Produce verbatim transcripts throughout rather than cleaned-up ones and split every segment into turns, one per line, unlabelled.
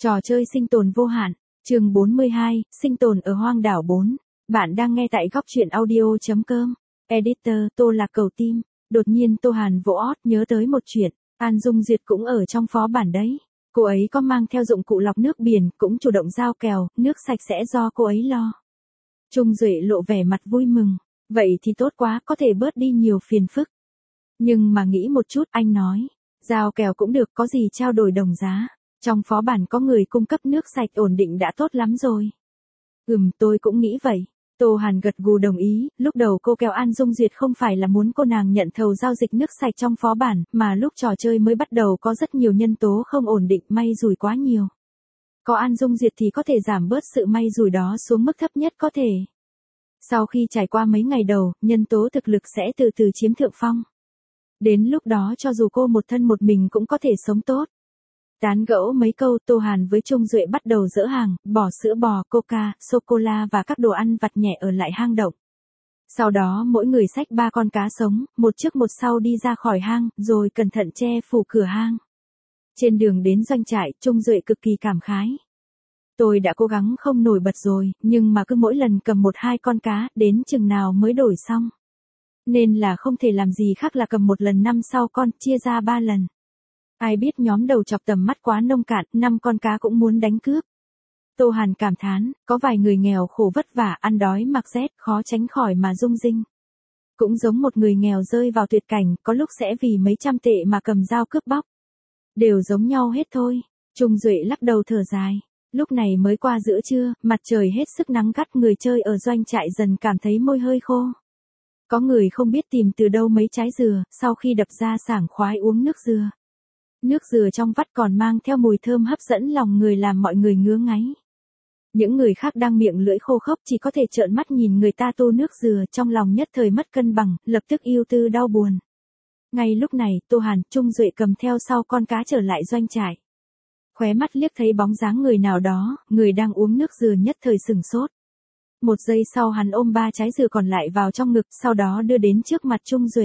Trò chơi sinh tồn vô hạn, chương bốn mươi hai, sinh tồn ở hoang đảo bốn. Bạn đang nghe tại góc truyện audio chấm com. Editor, Tô Lạc Cầu Tim. Đột nhiên Tô Hàn vỗ ót nhớ tới một chuyện, An Dung Duyệt cũng ở trong phó bản đấy. Cô ấy có mang theo dụng cụ lọc nước biển, cũng chủ động giao kèo, nước sạch sẽ do cô ấy lo. Trung Duệ lộ vẻ mặt vui mừng. Vậy thì tốt quá, có thể bớt đi nhiều phiền phức. Nhưng mà nghĩ một chút, anh nói, giao kèo cũng được, có gì trao đổi đồng giá. Trong phó bản có người cung cấp nước sạch ổn định đã tốt lắm rồi. Ừm, tôi cũng nghĩ vậy. Tô Hàn gật gù đồng ý, lúc đầu cô kéo An Dung Duyệt không phải là muốn cô nàng nhận thầu giao dịch nước sạch trong phó bản, mà lúc trò chơi mới bắt đầu có rất nhiều nhân tố không ổn định, may rủi quá nhiều. Có An Dung Duyệt thì có thể giảm bớt sự may rủi đó xuống mức thấp nhất có thể. Sau khi trải qua mấy ngày đầu, nhân tố thực lực sẽ từ từ chiếm thượng phong. Đến lúc đó cho dù cô một thân một mình cũng có thể sống tốt. Tán gẫu mấy câu, Tô Hàn với Trung Duệ bắt đầu dỡ hàng, bỏ sữa bò, coca, sô-cô-la và các đồ ăn vặt nhẹ ở lại hang động. Sau đó mỗi người xách ba con cá sống, một trước một sau đi ra khỏi hang, rồi cẩn thận che phủ cửa hang. Trên đường đến doanh trại, Trung Duệ cực kỳ cảm khái. Tôi đã cố gắng không nổi bật rồi, nhưng mà cứ mỗi lần cầm một hai con cá, đến chừng nào mới đổi xong. Nên là không thể làm gì khác là cầm một lần năm sau con, chia ra ba lần. Ai biết nhóm đầu chọc tầm mắt quá nông cạn, năm con cá cũng muốn đánh cướp. Tô Hàn cảm thán, có vài người nghèo khổ vất vả, ăn đói mặc rét, khó tránh khỏi mà rung rinh. Cũng giống một người nghèo rơi vào tuyệt cảnh, có lúc sẽ vì mấy trăm tệ mà cầm dao cướp bóc. Đều giống nhau hết thôi. Trung Duệ lắc đầu thở dài. Lúc này mới qua giữa trưa, mặt trời hết sức nắng gắt, người chơi ở doanh trại dần cảm thấy môi hơi khô. Có người không biết tìm từ đâu mấy trái dừa, sau khi đập ra sảng khoái uống nước dừa. Nước dừa trong vắt còn mang theo mùi thơm hấp dẫn lòng người làm mọi người ngứa ngáy. Những người khác đang miệng lưỡi khô khốc chỉ có thể trợn mắt nhìn người ta tô nước dừa, trong lòng nhất thời mất cân bằng, lập tức ưu tư đau buồn. Ngay lúc này, Tô Hàn, Trung Duệ cầm theo sau con cá trở lại doanh trại. Khóe mắt liếc thấy bóng dáng người nào đó, người đang uống nước dừa nhất thời sửng sốt. Một giây sau hắn ôm ba trái dừa còn lại vào trong ngực, sau đó đưa đến trước mặt Trung Duệ.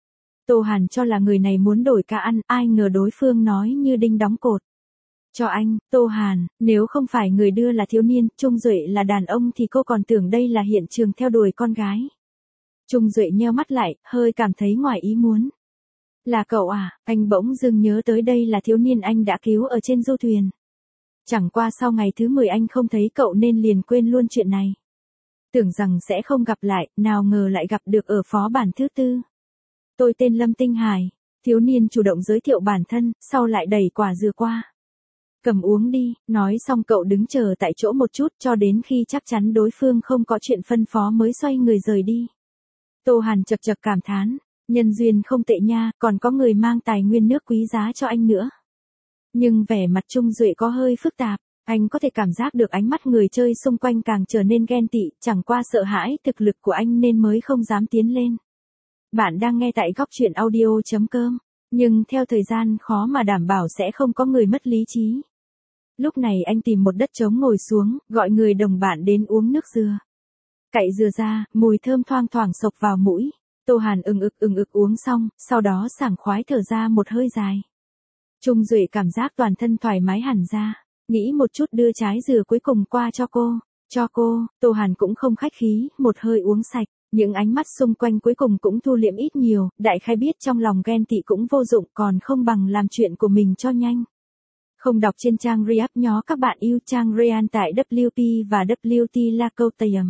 Tô Hàn cho là người này muốn đổi cá ăn, ai ngờ đối phương nói như đinh đóng cột. Cho anh, Tô Hàn, nếu không phải người đưa là thiếu niên, Trung Duệ là đàn ông thì cô còn tưởng đây là hiện trường theo đuổi con gái. Trung Duệ nheo mắt lại, hơi cảm thấy ngoài ý muốn. Là cậu à, anh bỗng dưng nhớ tới đây là thiếu niên anh đã cứu ở trên du thuyền. Chẳng qua sau ngày thứ mười anh không thấy cậu nên liền quên luôn chuyện này. Tưởng rằng sẽ không gặp lại, nào ngờ lại gặp được ở phó bản thứ tư. Tôi tên Lâm Tinh Hải, thiếu niên chủ động giới thiệu bản thân, sau lại đẩy quả dừa qua. Cầm uống đi, nói xong cậu đứng chờ tại chỗ một chút cho đến khi chắc chắn đối phương không có chuyện phân phó mới xoay người rời đi. Tô Hàn chật chật cảm thán, nhân duyên không tệ nha, còn có người mang tài nguyên nước quý giá cho anh nữa. Nhưng vẻ mặt Trung Duệ có hơi phức tạp, anh có thể cảm giác được ánh mắt người chơi xung quanh càng trở nên ghen tị, chẳng qua sợ hãi thực lực của anh nên mới không dám tiến lên. Bạn đang nghe tại góc truyện audio chấm com, nhưng theo thời gian khó mà đảm bảo sẽ không có người mất lý trí. Lúc này anh tìm một đất trống ngồi xuống, gọi người đồng bạn đến uống nước dừa. Cậy dừa ra, mùi thơm thoang thoảng xộc vào mũi. Tô Hàn ừng ực ừng ực uống xong, sau đó sảng khoái thở ra một hơi dài. Trung Duệ cảm giác toàn thân thoải mái hẳn ra, nghĩ một chút đưa trái dừa cuối cùng qua cho cô. Cho cô, Tô Hàn cũng không khách khí, một hơi uống sạch. Những ánh mắt xung quanh cuối cùng cũng thu liễm ít nhiều, đại khái biết trong lòng ghen tị cũng vô dụng, còn không bằng làm chuyện của mình cho nhanh. Không đọc trên trang React nhó các bạn yêu trang Real tại W P và W T Lacotayum.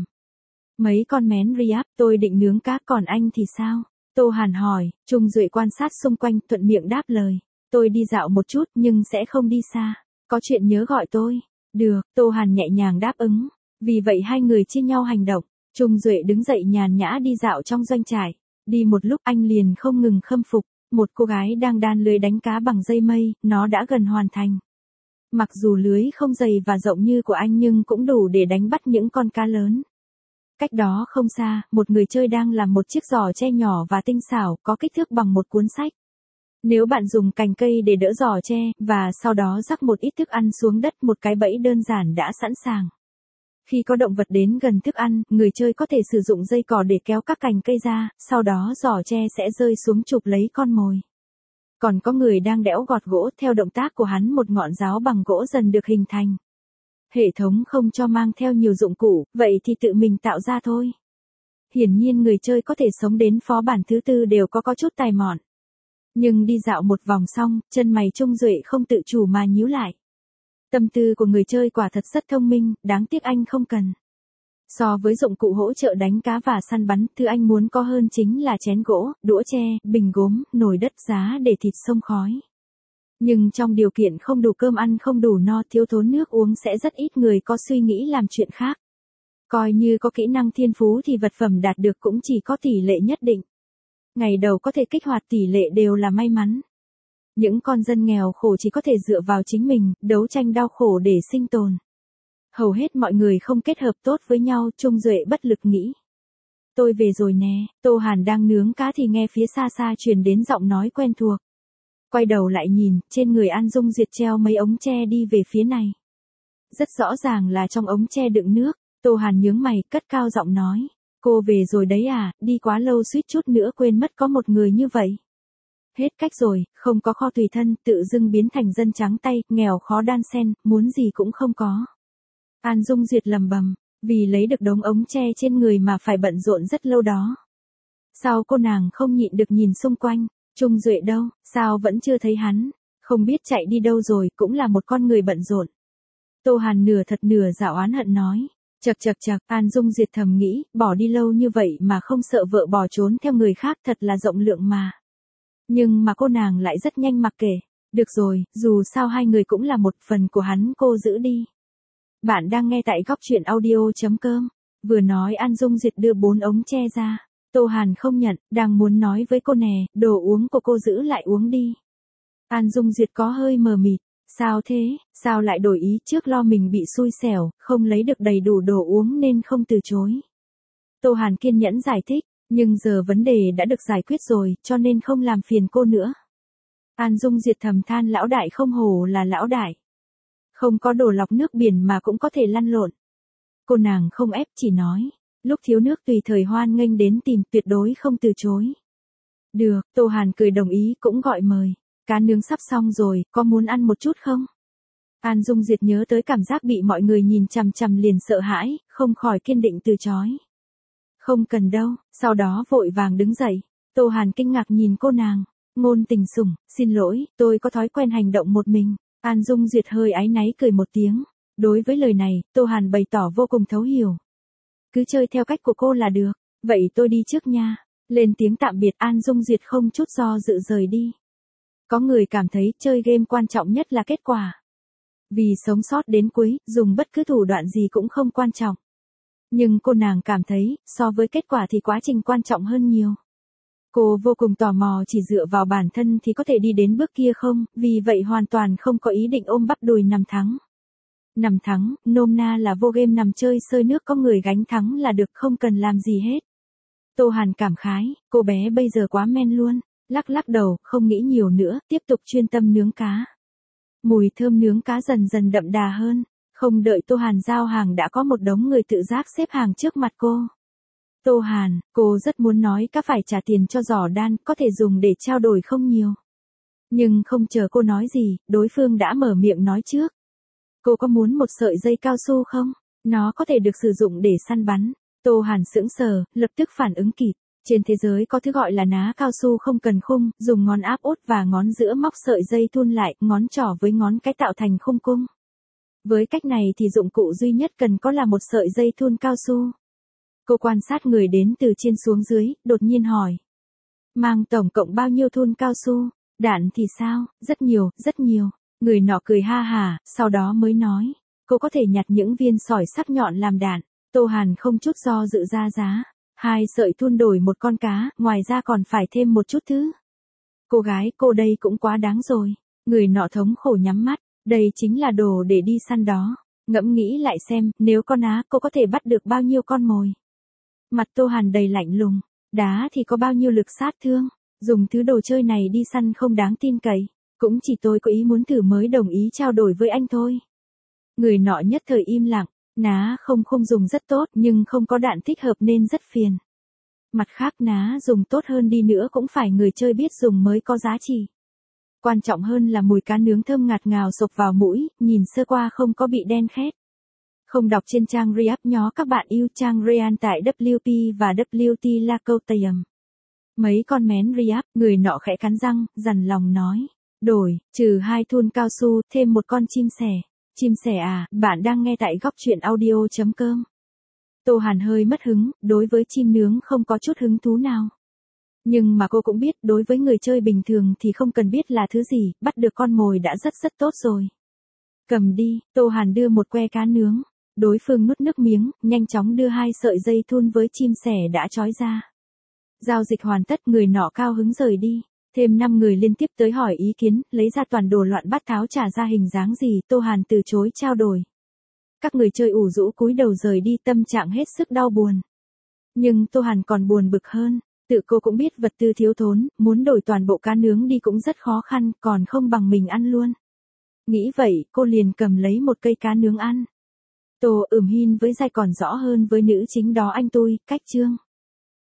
Mấy con mén React, tôi định nướng cá, còn anh thì sao? Tô Hàn hỏi. Trung Duệ quan sát xung quanh, thuận miệng đáp lời. Tôi đi dạo một chút nhưng sẽ không đi xa. Có chuyện nhớ gọi tôi. Được, Tô Hàn nhẹ nhàng đáp ứng. Vì vậy hai người chia nhau hành động. Trung Duệ đứng dậy nhàn nhã đi dạo trong doanh trại. Đi một lúc anh liền không ngừng khâm phục. Một cô gái đang đan lưới đánh cá bằng dây mây, nó đã gần hoàn thành. Mặc dù lưới không dày và rộng như của anh nhưng cũng đủ để đánh bắt những con cá lớn. Cách đó không xa, một người chơi đang làm một chiếc giỏ tre nhỏ và tinh xảo, có kích thước bằng một cuốn sách. Nếu bạn dùng cành cây để đỡ giỏ tre, và sau đó rắc một ít thức ăn xuống đất, một cái bẫy đơn giản đã sẵn sàng. Khi có động vật đến gần thức ăn, người chơi có thể sử dụng dây cỏ để kéo các cành cây ra, sau đó giỏ tre sẽ rơi xuống chụp lấy con mồi. Còn có người đang đẽo gọt gỗ, theo động tác của hắn một ngọn giáo bằng gỗ dần được hình thành. Hệ thống không cho mang theo nhiều dụng cụ, vậy thì tự mình tạo ra thôi. Hiển nhiên người chơi có thể sống đến phó bản thứ tư đều có có chút tài mọn. Nhưng đi dạo một vòng xong, chân mày Trung Duệ không tự chủ mà nhíu lại. Tâm tư của người chơi quả thật rất thông minh, đáng tiếc anh không cần. So với dụng cụ hỗ trợ đánh cá và săn bắn, thứ anh muốn có hơn chính là chén gỗ, đũa tre, bình gốm, nồi đất giá để thịt xông khói. Nhưng trong điều kiện không đủ cơm ăn không đủ no thiếu thốn nước uống sẽ rất ít người có suy nghĩ làm chuyện khác. Coi như có kỹ năng thiên phú thì vật phẩm đạt được cũng chỉ có tỷ lệ nhất định. Ngày đầu có thể kích hoạt tỷ lệ đều là may mắn. Những con dân nghèo khổ chỉ có thể dựa vào chính mình, đấu tranh đau khổ để sinh tồn. Hầu hết mọi người không kết hợp tốt với nhau, Trung Duệ bất lực nghĩ. Tôi về rồi nè, Tô Hàn đang nướng cá thì nghe phía xa xa truyền đến giọng nói quen thuộc. Quay đầu lại nhìn, trên người An Dung Duyệt treo mấy ống tre đi về phía này. Rất rõ ràng là trong ống tre đựng nước, Tô Hàn nhướng mày, cất cao giọng nói. Cô về rồi đấy à, đi quá lâu suýt chút nữa quên mất có một người như vậy. Hết cách rồi, không có kho tùy thân, tự dưng biến thành dân trắng tay, nghèo khó đan xen, muốn gì cũng không có. An Dung Duyệt lầm bầm, vì lấy được đống ống tre trên người mà phải bận rộn rất lâu đó. Sao cô nàng không nhịn được nhìn xung quanh, Trung Duệ đâu, sao vẫn chưa thấy hắn, không biết chạy đi đâu rồi, cũng là một con người bận rộn. Tô Hàn nửa thật nửa giả oán hận nói, chật chật chật, An Dung Duyệt thầm nghĩ, bỏ đi lâu như vậy mà không sợ vợ bỏ trốn theo người khác thật là rộng lượng mà. Nhưng mà cô nàng lại rất nhanh mặc kệ, được rồi, dù sao hai người cũng là một phần của hắn, cô giữ đi. Bạn đang nghe tại góc truyện audio chấm com. Vừa nói An Dung Duyệt đưa bốn ống tre ra. Tô Hàn không nhận, đang muốn nói với cô nè, đồ uống của cô giữ lại uống đi. An Dung Duyệt có hơi mờ mịt. Sao thế, sao lại đổi ý, trước lo mình bị xui xẻo, không lấy được đầy đủ đồ uống nên không từ chối. Tô Hàn kiên nhẫn giải thích, nhưng giờ vấn đề đã được giải quyết rồi, cho nên không làm phiền cô nữa. An Dung Duyệt thầm than lão đại không hổ là lão đại. Không có đồ lọc nước biển mà cũng có thể lăn lộn. Cô nàng không ép, chỉ nói, lúc thiếu nước tùy thời hoan nghênh đến tìm, tuyệt đối không từ chối. Được, Tô Hàn cười đồng ý, cũng gọi mời. Cá nướng sắp xong rồi, có muốn ăn một chút không? An Dung Duyệt nhớ tới cảm giác bị mọi người nhìn chằm chằm liền sợ hãi, không khỏi kiên định từ chối. Không cần đâu, sau đó vội vàng đứng dậy. Tô Hàn kinh ngạc nhìn cô nàng, ngôn tình sủng, xin lỗi, tôi có thói quen hành động một mình. An Dung Duyệt hơi áy náy cười một tiếng. Đối với lời này, Tô Hàn bày tỏ vô cùng thấu hiểu. Cứ chơi theo cách của cô là được, vậy tôi đi trước nha. Lên tiếng tạm biệt, An Dung Duyệt không chút do dự rời đi. Có người cảm thấy chơi game quan trọng nhất là kết quả. Vì sống sót đến cuối, dùng bất cứ thủ đoạn gì cũng không quan trọng. Nhưng cô nàng cảm thấy, so với kết quả thì quá trình quan trọng hơn nhiều. Cô vô cùng tò mò chỉ dựa vào bản thân thì có thể đi đến bước kia không, vì vậy hoàn toàn không có ý định ôm bắp đùi nằm thắng. Nằm thắng, nôm na là vô game nằm chơi sơi nước có người gánh thắng là được, không cần làm gì hết. Tô Hàn cảm khái, cô bé bây giờ quá men luôn, lắc lắc đầu, không nghĩ nhiều nữa, tiếp tục chuyên tâm nướng cá. Mùi thơm nướng cá dần dần đậm đà hơn, không đợi Tô Hàn giao hàng đã có một đống người tự giác xếp hàng trước mặt cô. Tô Hàn, cô rất muốn nói cá phải trả tiền cho giỏ đan, có thể dùng để trao đổi không nhiều. Nhưng không chờ cô nói gì, đối phương đã mở miệng nói trước. Cô có muốn một sợi dây cao su không? Nó có thể được sử dụng để săn bắn. Tô Hàn sững sờ, lập tức phản ứng kịp. Trên thế giới có thứ gọi là ná cao su không cần khung, dùng ngón áp út và ngón giữa móc sợi dây thun lại, ngón trỏ với ngón cái tạo thành khung cung. Với cách này thì dụng cụ duy nhất cần có là một sợi dây thun cao su. Cô quan sát người đến từ trên xuống dưới, đột nhiên hỏi. Mang tổng cộng bao nhiêu thun cao su? Đạn thì sao? Rất nhiều, rất nhiều. Người nọ cười ha hà, sau đó mới nói. Cô có thể nhặt những viên sỏi sắc nhọn làm đạn. Tô Hàn không chút do dự ra giá. Hai sợi thun đổi một con cá, ngoài ra còn phải thêm một chút thứ. Cô gái, cô đây cũng quá đáng rồi. Người nọ thống khổ nhắm mắt. Đây chính là đồ để đi săn đó. Ngẫm nghĩ lại xem, nếu con á, cô có thể bắt được bao nhiêu con mồi. Mặt Tô Hàn đầy lạnh lùng. Đá thì có bao nhiêu lực sát thương. Dùng thứ đồ chơi này đi săn không đáng tin cậy. Cũng chỉ tôi có ý muốn thử mới đồng ý trao đổi với anh thôi. Người nọ nhất thời im lặng. Ná không không dùng rất tốt nhưng không có đạn thích hợp nên rất phiền. Mặt khác ná dùng tốt hơn đi nữa cũng phải người chơi biết dùng mới có giá trị. quan trọng hơn là mùi cá nướng thơm ngạt ngào xộc vào mũi, nhìn sơ qua không có bị đen khét. Không đọc trên trang Reup nhó các bạn yêu trang Real tại W P và W T Lacouteum. Mấy con mén Reup, người nọ khẽ cắn răng, dằn lòng nói. Đổi, trừ hai thun cao su, thêm một con chim sẻ. Chim sẻ à, bạn đang nghe tại góc chuyện audio.com. Tô Hàn hơi mất hứng, đối với chim nướng không có chút hứng thú nào. Nhưng mà cô cũng biết, đối với người chơi bình thường thì không cần biết là thứ gì, bắt được con mồi đã rất rất tốt rồi. Cầm đi, Tô Hàn đưa một que cá nướng. Đối phương nuốt nước miếng, nhanh chóng đưa hai sợi dây thun với chim sẻ đã trói ra. Giao dịch hoàn tất, người nọ cao hứng rời đi. Thêm năm người liên tiếp tới hỏi ý kiến, lấy ra toàn đồ loạn bát tháo trả ra hình dáng gì, Tô Hàn từ chối trao đổi. Các người chơi ủ rũ cúi đầu rời đi, tâm trạng hết sức đau buồn. Nhưng Tô Hàn còn buồn bực hơn, tự cô cũng biết vật tư thiếu thốn, muốn đổi toàn bộ cá nướng đi cũng rất khó khăn, còn không bằng mình ăn luôn. Nghĩ vậy, cô liền cầm lấy một cây cá nướng ăn. Tô ửm hin với dai còn rõ hơn với nữ chính đó anh tôi, cách chương.